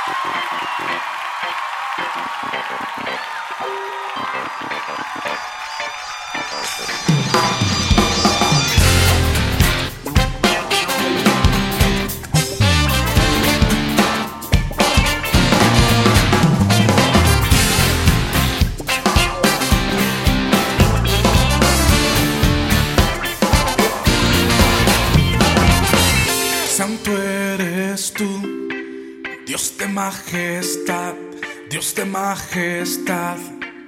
Santo eres tú, Dios de majestad, Dios de majestad.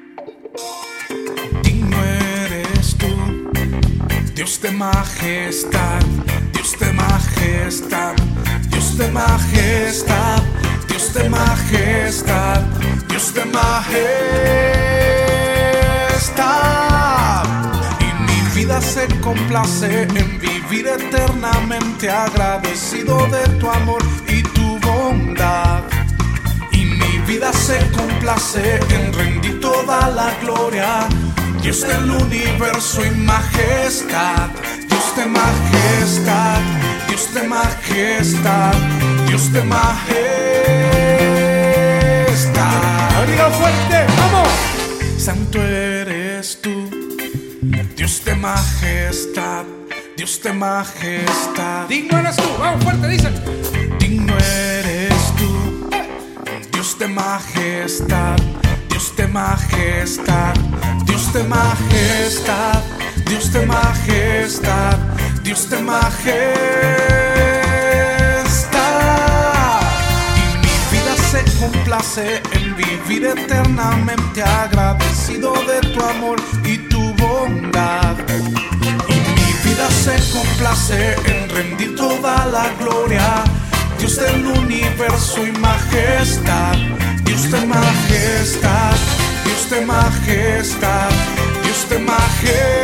Digno eres tú, Dios de majestad, Dios de majestad, Dios de majestad, Dios de majestad, Dios de majestad. Y mi vida se complace en vivir eternamente agradecido de tu amor y tu bondad. Y mi vida se complace en rendir toda la gloria, Dios del universo y majestad, Dios de majestad, Dios de majestad, Dios de majestad. Diga fuerte, vamos. Santo eres tú, Dios de majestad, Dios de majestad. Digno eres tú, vamos fuerte, dicen. Digno eres tú, Dios de majestad, Dios de majestad, Dios de majestad, Dios de majestad, Dios de majestad. Y mi vida se complace en vivir eternamente agradecido de tu amor y tu bondad. Se complace en rendir toda la gloria, Dios del universo y majestad, Dios de majestad, Dios de majestad, Dios de majestad.